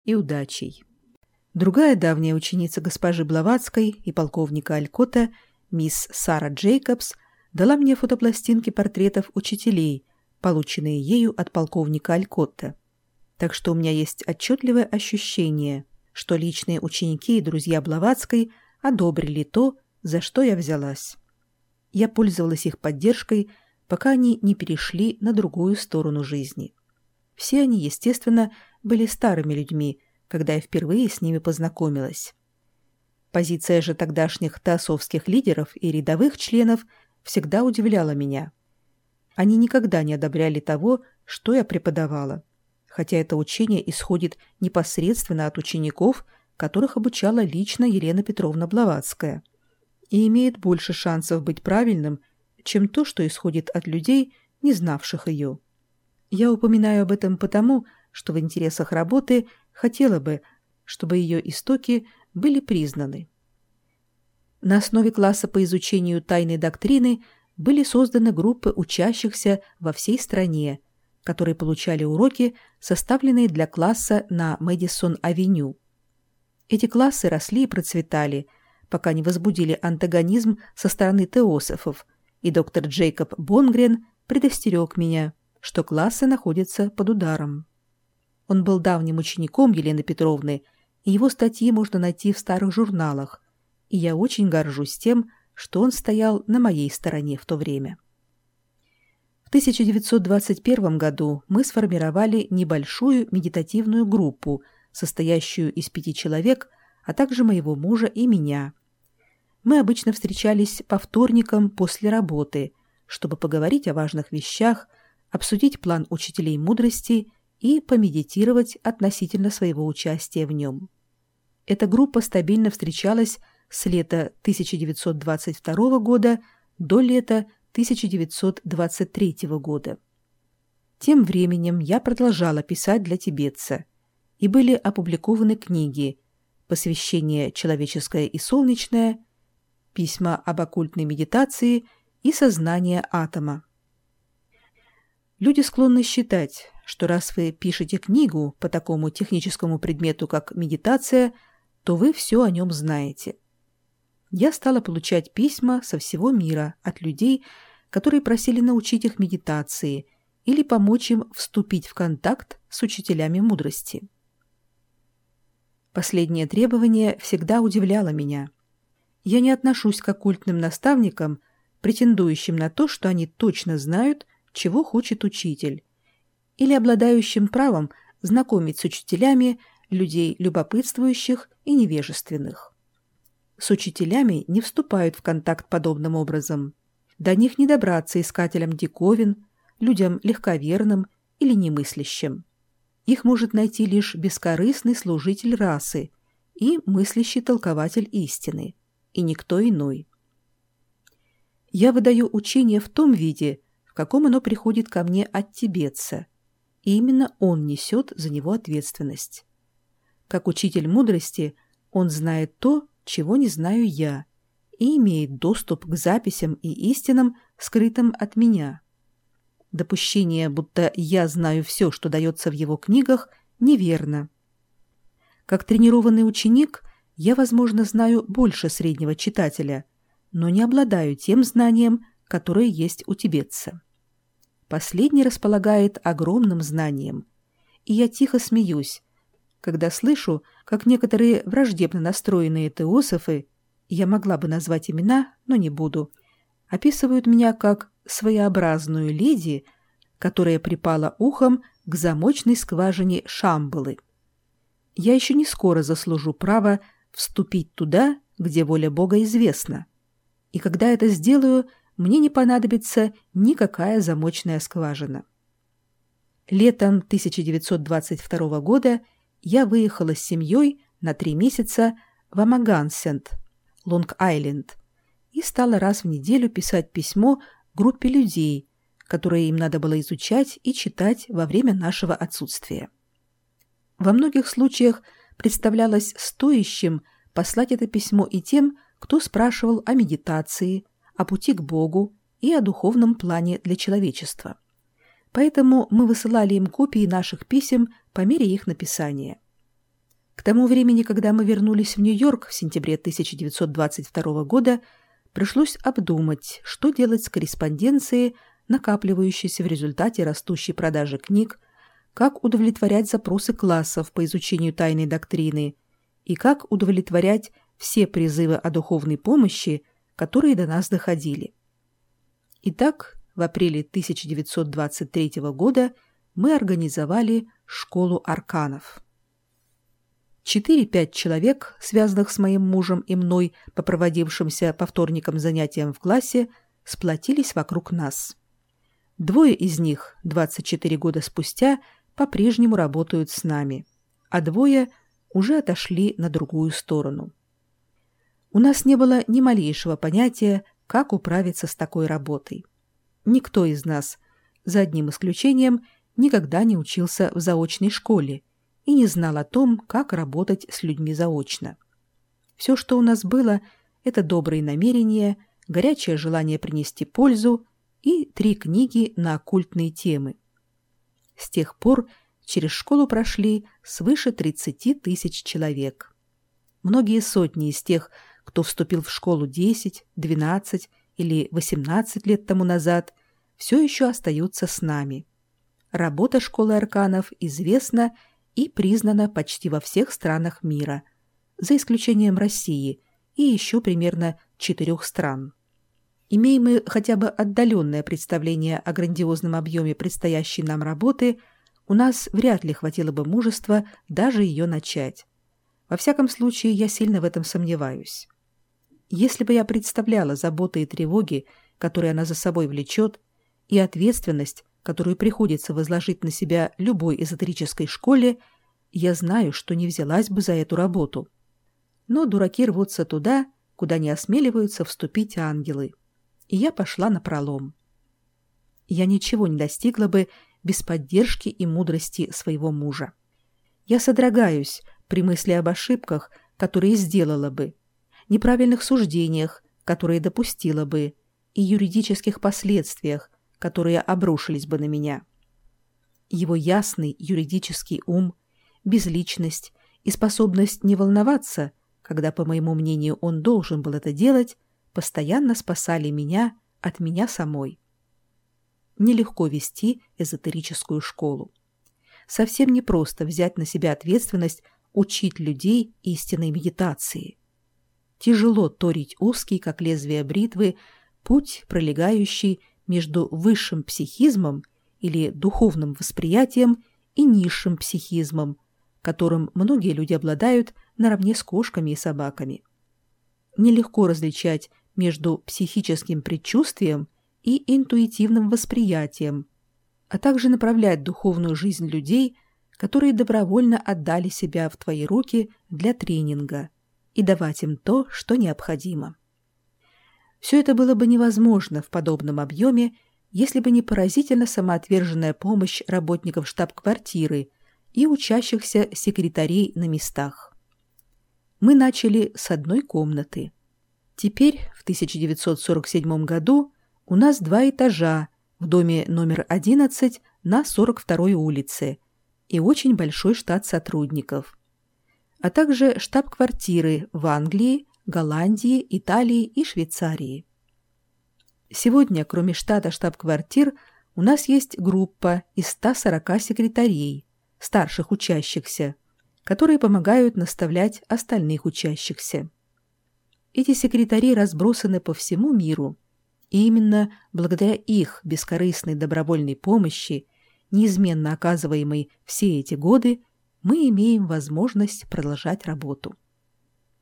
и удачей. Другая давняя ученица госпожи Блаватской и полковника Алькотта, мисс Сара Джейкобс, дала мне фотопластинки портретов учителей, полученные ею от полковника Алькотта. Так что у меня есть отчетливое ощущение, что личные ученики и друзья Блаватской одобрили то, за что я взялась. Я пользовалась их поддержкой, пока они не перешли на другую сторону жизни. Все они, естественно, были старыми людьми, когда я впервые с ними познакомилась. Позиция же тогдашних теософских лидеров и рядовых членов всегда удивляла меня. Они никогда не одобряли того, что я преподавала, хотя это учение исходит непосредственно от учеников, которых обучала лично Елена Петровна Блаватская, и имеет больше шансов быть правильным, чем то, что исходит от людей, не знавших ее. Я упоминаю об этом потому, что в интересах работы хотела бы, чтобы ее истоки были признаны. На основе класса по изучению тайной доктрины были созданы группы учащихся во всей стране, которые получали уроки, составленные для класса на Мэдисон-авеню. Эти классы росли и процветали, пока не возбудили антагонизм со стороны теософов, и доктор Джейкоб Бонгрен предостерег меня, что классы находятся под ударом. Он был давним учеником Елены Петровны, и его статьи можно найти в старых журналах, и я очень горжусь тем, что он стоял на моей стороне в то время. В 1921 году мы сформировали небольшую медитативную группу, состоящую из 5 человек, а также моего мужа и меня. Мы обычно встречались по вторникам после работы, чтобы поговорить о важных вещах, обсудить план учителей мудрости и помедитировать относительно своего участия в нем. Эта группа стабильно встречалась с лета 1922 года до лета 1923 года. Тем временем я продолжала писать для тибетца, и были опубликованы книги «Посвящение человеческое и солнечное», «Письма об оккультной медитации» и «Сознание атома». Люди склонны считать, что раз вы пишете книгу по такому техническому предмету, как медитация, то вы все о нем знаете. Я стала получать письма со всего мира от людей, которые просили научить их медитации или помочь им вступить в контакт с учителями мудрости. Последнее требование всегда удивляло меня. Я не отношусь к оккультным наставникам, претендующим на то, что они точно знают, чего хочет учитель, или обладающим правом знакомить с учителями людей любопытствующих и невежественных. С учителями не вступают в контакт подобным образом. До них не добраться искателям диковин, людям легковерным или немыслящим. Их может найти лишь бескорыстный служитель расы и мыслящий толкователь истины, и никто иной. Я выдаю учение в том виде, в каком оно приходит ко мне от тибетца, и именно он несет за него ответственность. Как учитель мудрости, он знает то, чего не знаю я, и имеет доступ к записям и истинам, скрытым от меня. Допущение, будто я знаю все, что дается в его книгах, неверно. Как тренированный ученик, я, возможно, знаю больше среднего читателя, но не обладаю тем знанием, которое есть у тибетца. Последний располагает огромным знанием, и я тихо смеюсь, когда слышу, как некоторые враждебно настроенные теософы, я могла бы назвать имена, но не буду, описывают меня как своеобразную леди, которая припала ухом к замочной скважине Шамбалы. Я еще не скоро заслужу право вступить туда, где воля Бога известна. И когда это сделаю, мне не понадобится никакая замочная скважина. Летом 1922 года я выехала с семьей на 3 месяца в Амагансент, Лонг-Айленд, и стала раз в неделю писать письмо группе людей, которые им надо было изучать и читать во время нашего отсутствия. Во многих случаях представлялось стоящим послать это письмо и тем, кто спрашивал о медитации, о пути к Богу и о духовном плане для человечества. Поэтому мы высылали им копии наших писем по мере их написания. К тому времени, когда мы вернулись в Нью-Йорк в сентябре 1922 года, пришлось обдумать, что делать с корреспонденцией, накапливающейся в результате растущей продажи книг, как удовлетворять запросы классов по изучению тайной доктрины и как удовлетворять все призывы о духовной помощи, которые до нас доходили. Итак, в апреле 1923 года мы организовали школу арканов. 4-5 человек, связанных с моим мужем и мной по проводившимся по вторникам занятиям в классе, сплотились вокруг нас. 2 из них 24 года спустя по-прежнему работают с нами, а 2 уже отошли на другую сторону. У нас не было ни малейшего понятия, как управиться с такой работой. Никто из нас, за одним исключением, никогда не учился в заочной школе и не знал о том, как работать с людьми заочно. Все, что у нас было, это добрые намерения, горячее желание принести пользу и 3 книги на оккультные темы. С тех пор через школу прошли свыше 30 тысяч человек. Многие сотни из тех, кто вступил в школу 10, 12 или 18 лет тому назад, все еще остаются с нами. Работа школы арканов известна и признана почти во всех странах мира, за исключением России и еще примерно 4 стран. Имеем мы хотя бы отдаленное представление о грандиозном объеме предстоящей нам работы, у нас вряд ли хватило бы мужества даже ее начать. Во всяком случае, я сильно в этом сомневаюсь. Если бы я представляла заботы и тревоги, которые она за собой влечет, и ответственность, которую приходится возложить на себя любой эзотерической школе, я знаю, что не взялась бы за эту работу. Но дураки рвутся туда, куда не осмеливаются вступить ангелы. И я пошла напролом. Я ничего не достигла бы без поддержки и мудрости своего мужа. Я содрогаюсь при мысли об ошибках, которые сделала бы, неправильных суждениях, которые допустила бы, и юридических последствиях, которые обрушились бы на меня. Его ясный юридический ум, безличность и способность не волноваться, когда, по моему мнению, он должен был это делать, постоянно спасали меня от меня самой. Нелегко вести эзотерическую школу. Совсем непросто взять на себя ответственность учить людей истинной медитации. Тяжело торить узкий, как лезвие бритвы, путь, пролегающий между высшим психизмом или духовным восприятием и низшим психизмом, которым многие люди обладают наравне с кошками и собаками. Нелегко различать между психическим предчувствием и интуитивным восприятием, а также направлять духовную жизнь людей, которые добровольно отдали себя в твои руки для тренинга, и давать им то, что необходимо. Все это было бы невозможно в подобном объеме, если бы не поразительно самоотверженная помощь работников штаб-квартиры и учащихся секретарей на местах. Мы начали с 1 комнаты. Теперь, в 1947 году, у нас 2 этажа в доме номер 11 на 42-й улице и очень большой штат сотрудников, а также штаб-квартиры в Англии, Голландии, Италии и Швейцарии. Сегодня, кроме штата штаб-квартир, у нас есть группа из 140 секретарей, старших учащихся, которые помогают наставлять остальных учащихся. Эти секретари разбросаны по всему миру, и именно благодаря их бескорыстной добровольной помощи, неизменно оказываемой все эти годы, мы имеем возможность продолжать работу.